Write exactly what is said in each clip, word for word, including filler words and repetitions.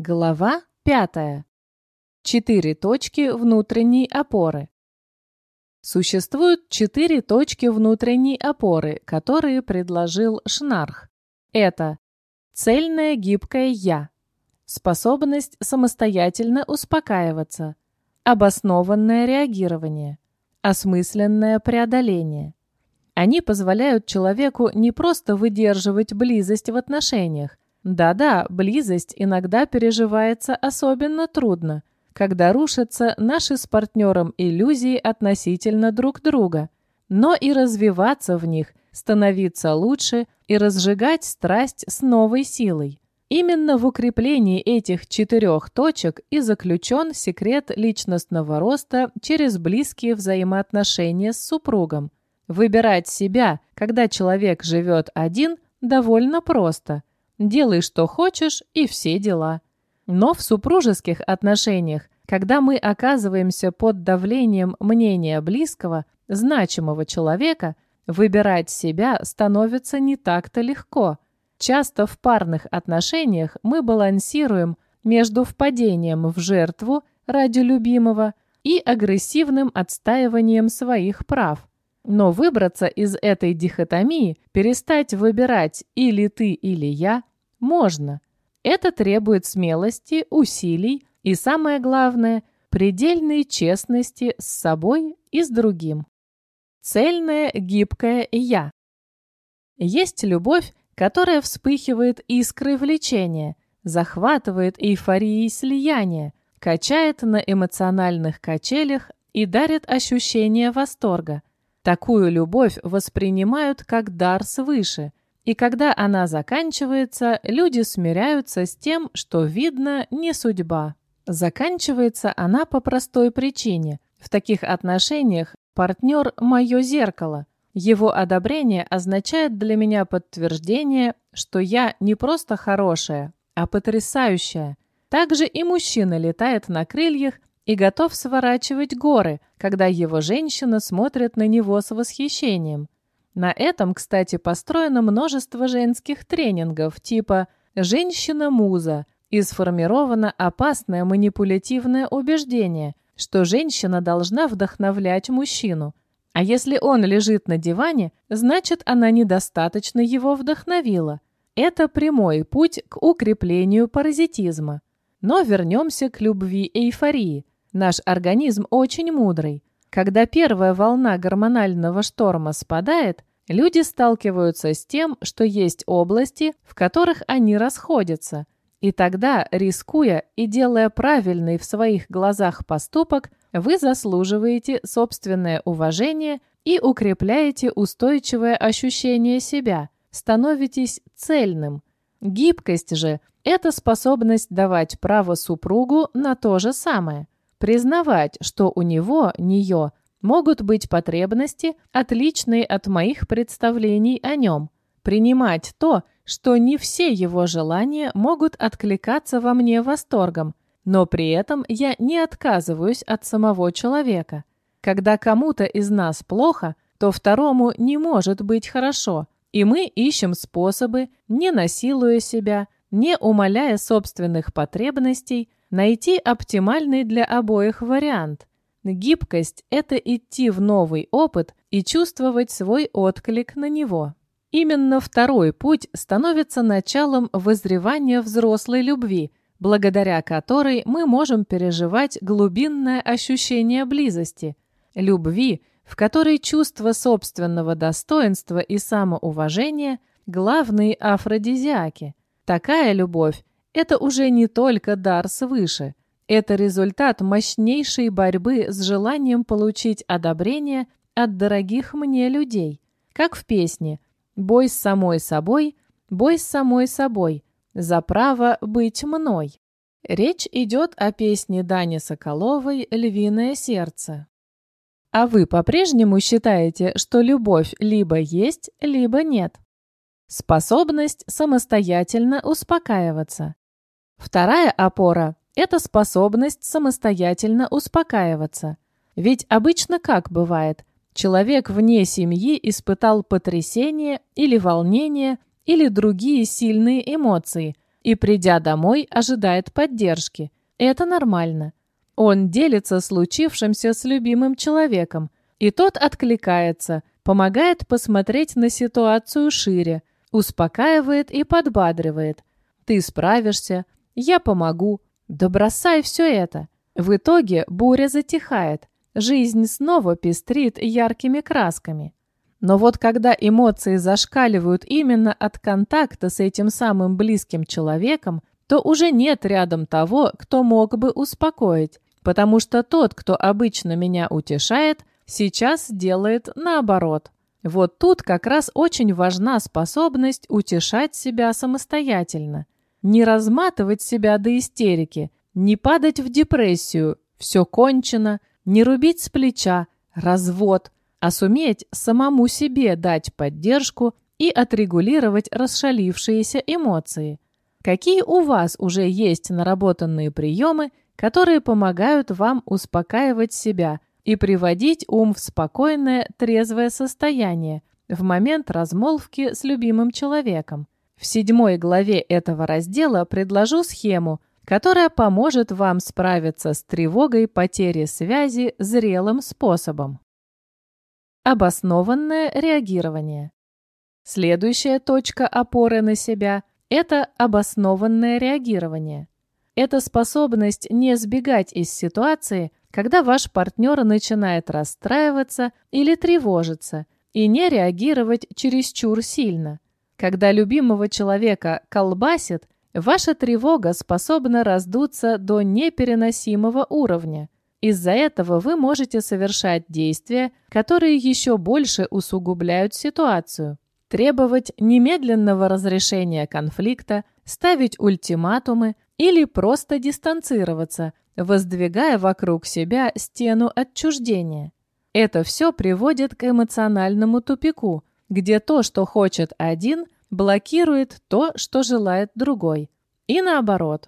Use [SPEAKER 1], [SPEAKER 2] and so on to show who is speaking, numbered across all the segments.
[SPEAKER 1] Глава пятая. Четыре точки внутренней опоры. Существуют четыре точки внутренней опоры, которые предложил Шнарх. Это цельное гибкое «я», способность самостоятельно успокаиваться, обоснованное реагирование, осмысленное преодоление. Они позволяют человеку не просто выдерживать близость в отношениях. Да-да, близость иногда переживается особенно трудно, когда рушатся наши с партнером иллюзии относительно друг друга, но и развиваться в них, становиться лучше и разжигать страсть с новой силой. Именно в укреплении этих четырех точек и заключен секрет личностного роста через близкие взаимоотношения с супругом. Выбирать себя, когда человек живет один, довольно просто. Делай, что хочешь, и все дела. Но в супружеских отношениях, когда мы оказываемся под давлением мнения близкого, значимого человека, выбирать себя становится не так-то легко. Часто в парных отношениях мы балансируем между впадением в жертву ради любимого и агрессивным отстаиванием своих прав. Но выбраться из этой дихотомии, перестать выбирать или ты, или я, можно. Это требует смелости, усилий и, самое главное, предельной честности с собой и с другим. Цельное, гибкое «я». Есть любовь, которая вспыхивает искрой влечения, захватывает эйфорией слияния, качает на эмоциональных качелях и дарит ощущение восторга. Такую любовь воспринимают как дар свыше, и когда она заканчивается, люди смиряются с тем, что, видно, не судьба. Заканчивается она по простой причине. В таких отношениях партнер – мое зеркало. Его одобрение означает для меня подтверждение, что я не просто хорошая, а потрясающая. Также и мужчина летает на крыльях и готов сворачивать горы, когда его женщина смотрит на него с восхищением. На этом, кстати, построено множество женских тренингов типа «женщина-муза» и сформировано опасное манипулятивное убеждение, что женщина должна вдохновлять мужчину. А если он лежит на диване, значит, она недостаточно его вдохновила. Это прямой путь к укреплению паразитизма. Но вернемся к любви и эйфории. Наш организм очень мудрый. Когда первая волна гормонального шторма спадает, люди сталкиваются с тем, что есть области, в которых они расходятся. И тогда, рискуя и делая правильный в своих глазах поступок, вы заслуживаете собственное уважение и укрепляете устойчивое ощущение себя, становитесь цельным. Гибкость же – это способность давать право супругу на то же самое. Признавать, что у него, нее, могут быть потребности, отличные от моих представлений о нем. Принимать то, что не все его желания могут откликаться во мне восторгом, но при этом я не отказываюсь от самого человека. Когда кому-то из нас плохо, то второму не может быть хорошо, и мы ищем способы, не насилуя себя, не умаляя собственных потребностей, найти оптимальный для обоих вариант. Гибкость – это идти в новый опыт и чувствовать свой отклик на него. Именно второй путь становится началом вызревания взрослой любви, благодаря которой мы можем переживать глубинное ощущение близости. Любви, в которой чувство собственного достоинства и самоуважения – главные афродизиаки. Такая любовь – это уже не только дар свыше. Это результат мощнейшей борьбы с желанием получить одобрение от дорогих мне людей. Как в песне «Бой с самой собой, бой с самой собой, за право быть мной». Речь идет о песне Дани Соколовой «Львиное сердце». А вы по-прежнему считаете, что любовь либо есть, либо нет? Способность самостоятельно успокаиваться. Вторая опора – это способность самостоятельно успокаиваться. Ведь обычно как бывает? Человек вне семьи испытал потрясение или волнение, или другие сильные эмоции, и, придя домой, ожидает поддержки. Это нормально. Он делится случившимся с любимым человеком, и тот откликается, помогает посмотреть на ситуацию шире, успокаивает и подбадривает. «Ты справишься, я помогу, да бросай все это». В итоге буря затихает, жизнь снова пестрит яркими красками. Но вот когда эмоции зашкаливают именно от контакта с этим самым близким человеком, то уже нет рядом того, кто мог бы успокоить, потому что тот, кто обычно меня утешает, сейчас делает наоборот. Вот тут как раз очень важна способность утешать себя самостоятельно. Не разматывать себя до истерики, не падать в депрессию, все кончено, не рубить с плеча, развод, а суметь самому себе дать поддержку и отрегулировать расшалившиеся эмоции. Какие у вас уже есть наработанные приемы, которые помогают вам успокаивать себя и приводить ум в спокойное, трезвое состояние в момент размолвки с любимым человеком? В седьмой главе этого раздела предложу схему, которая поможет вам справиться с тревогой потери связи зрелым способом. Обоснованное реагирование. Следующая точка опоры на себя – это обоснованное реагирование. Это способность не сбегать из ситуации, когда ваш партнер начинает расстраиваться или тревожиться, и не реагировать чересчур сильно. Когда любимого человека колбасит, ваша тревога способна раздуться до непереносимого уровня. Из-за этого вы можете совершать действия, которые еще больше усугубляют ситуацию. Требовать немедленного разрешения конфликта, ставить ультиматумы или просто дистанцироваться, воздвигая вокруг себя стену отчуждения. Это все приводит к эмоциональному тупику, где то, что хочет один, блокирует то, что желает другой. И наоборот.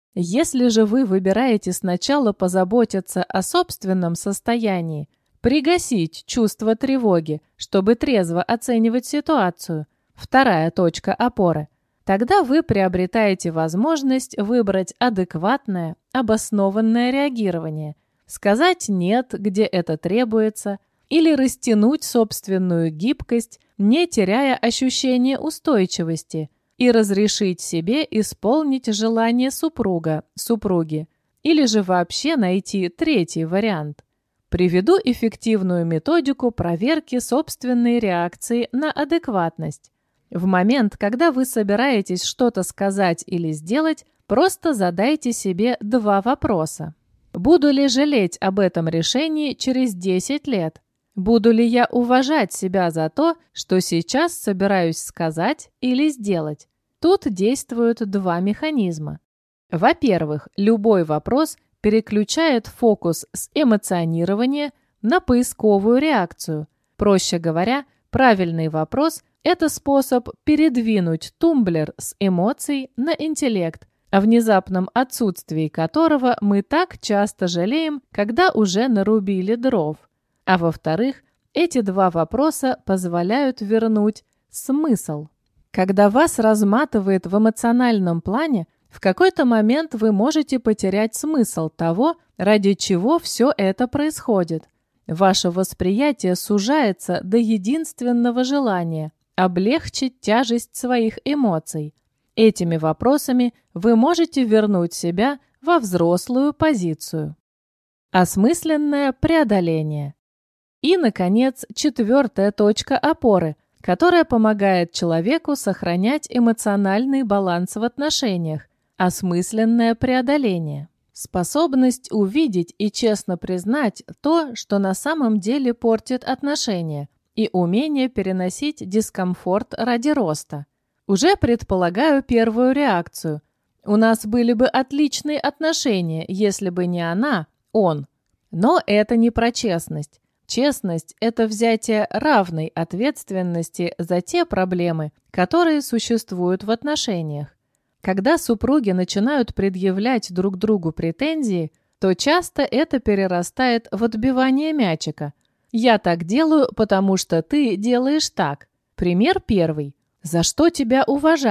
[SPEAKER 1] Если же вы выбираете сначала позаботиться о собственном состоянии, пригасить чувство тревоги, чтобы трезво оценивать ситуацию, вторая точка опоры, тогда вы приобретаете возможность выбрать адекватное, обоснованное реагирование, сказать «нет», где это требуется, или растянуть собственную гибкость, не теряя ощущения устойчивости, и разрешить себе исполнить желание супруга, супруги, или же вообще найти третий вариант. Приведу эффективную методику проверки собственной реакции на адекватность. В момент, когда вы собираетесь что-то сказать или сделать, просто задайте себе два вопроса. Буду ли жалеть об этом решении через десять лет? Буду ли я уважать себя за то, что сейчас собираюсь сказать или сделать? Тут действуют два механизма. Во-первых, любой вопрос переключает фокус с эмоционирования на поисковую реакцию. Проще говоря, правильный вопрос – это способ передвинуть тумблер с эмоций на интеллект, о внезапном отсутствии которого мы так часто жалеем, когда уже нарубили дров. А во-вторых, эти два вопроса позволяют вернуть смысл. Когда вас разматывает в эмоциональном плане, в какой-то момент вы можете потерять смысл того, ради чего все это происходит. Ваше восприятие сужается до единственного желания – облегчить тяжесть своих эмоций. Этими вопросами вы можете вернуть себя во взрослую позицию. Осмысленное преодоление. И, наконец, четвертая точка опоры, которая помогает человеку сохранять эмоциональный баланс в отношениях – осмысленное преодоление. Способность увидеть и честно признать то, что на самом деле портит отношения, и умение переносить дискомфорт ради роста. Уже предполагаю первую реакцию. У нас были бы отличные отношения, если бы не она, он. Но это не про честность. Честность – это взятие равной ответственности за те проблемы, которые существуют в отношениях. Когда супруги начинают предъявлять друг другу претензии, то часто это перерастает в отбивание мячика. «Я так делаю, потому что ты делаешь так». Пример первый. «За что тебя уважать?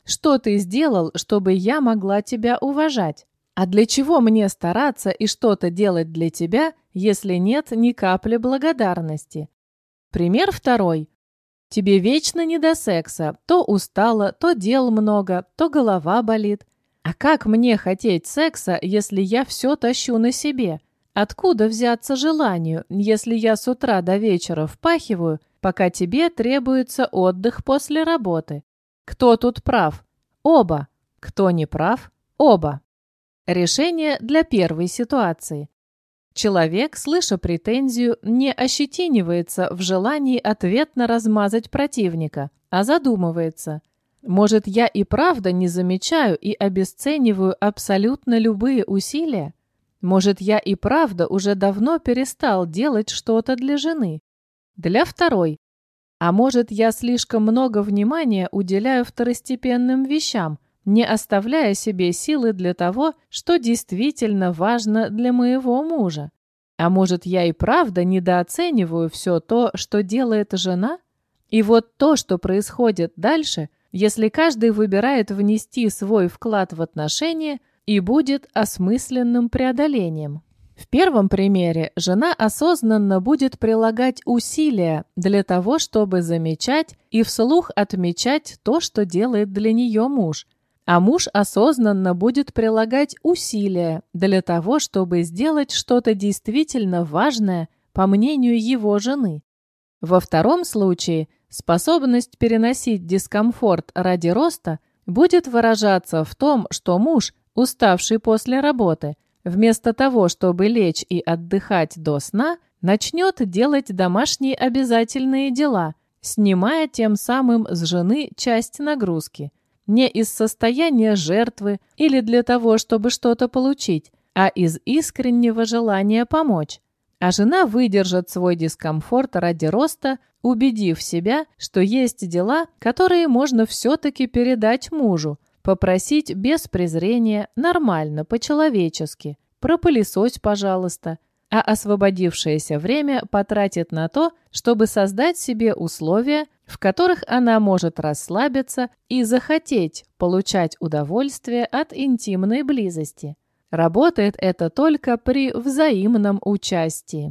[SPEAKER 1] Что ты сделал, чтобы я могла тебя уважать? А для чего мне стараться и что-то делать для тебя, если нет ни капли благодарности? Пример второй. Тебе вечно не до секса. То устала, то дел много, то голова болит. А как мне хотеть секса, если я все тащу на себе? Откуда взяться желанию, если я с утра до вечера впахиваю, пока тебе требуется отдых после работы? Кто тут прав? Оба. Кто не прав? Оба. Решение для первой ситуации. Человек, слыша претензию, не ощетинивается в желании ответно размазать противника, а задумывается. Может, я и правда не замечаю и обесцениваю абсолютно любые усилия? Может, я и правда уже давно перестал делать что-то для жены? Для второй. А может, я слишком много внимания уделяю второстепенным вещам, не оставляя себе силы для того, что действительно важно для моего мужа? А может, я и правда недооцениваю все то, что делает жена? И вот то, что происходит дальше, если каждый выбирает внести свой вклад в отношения, и будет осмысленным преодолением. В первом примере жена осознанно будет прилагать усилия для того, чтобы замечать и вслух отмечать то, что делает для нее муж, а муж осознанно будет прилагать усилия для того, чтобы сделать что-то действительно важное, по мнению его жены. Во втором случае способность переносить дискомфорт ради роста будет выражаться в том, что муж, уставший после работы, вместо того, чтобы лечь и отдыхать до сна, начнет делать домашние обязательные дела, снимая тем самым с жены часть нагрузки. Не из состояния жертвы или для того, чтобы что-то получить, а из искреннего желания помочь. А жена выдержит свой дискомфорт ради роста, убедив себя, что есть дела, которые можно все-таки передать мужу, попросить без презрения, нормально, по-человечески. Пропылесось, пожалуйста. А освободившееся время потратит на то, чтобы создать себе условия, в которых она может расслабиться и захотеть получать удовольствие от интимной близости. Работает это только при взаимном участии.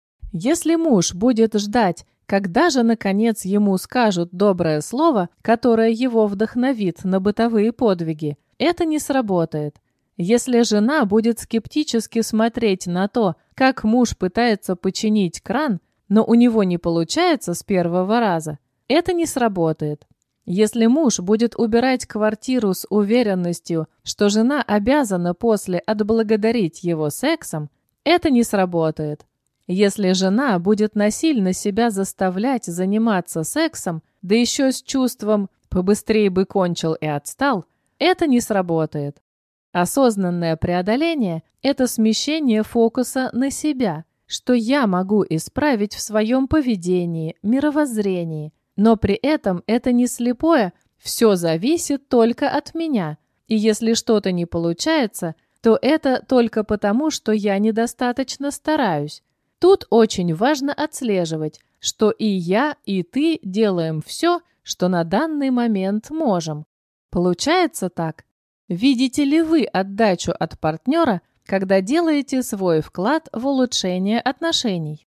[SPEAKER 1] Если муж будет ждать, когда же, наконец, ему скажут доброе слово, которое его вдохновит на бытовые подвиги, это не сработает. Если жена будет скептически смотреть на то, как муж пытается починить кран, но у него не получается с первого раза, это не сработает. Если муж будет убирать квартиру с уверенностью, что жена обязана после отблагодарить его сексом, это не сработает. Если жена будет насильно себя заставлять заниматься сексом, да еще с чувством «побыстрее бы кончил и отстал», это не сработает. Осознанное преодоление – это смещение фокуса на себя, что я могу исправить в своем поведении, мировоззрении, но при этом это не слепое «все зависит только от меня», и если что-то не получается, то это только потому, что я недостаточно стараюсь. Тут очень важно отслеживать, что и я, и ты делаем все, что на данный момент можем. Получается так? Видите ли вы отдачу от партнера, когда делаете свой вклад в улучшение отношений?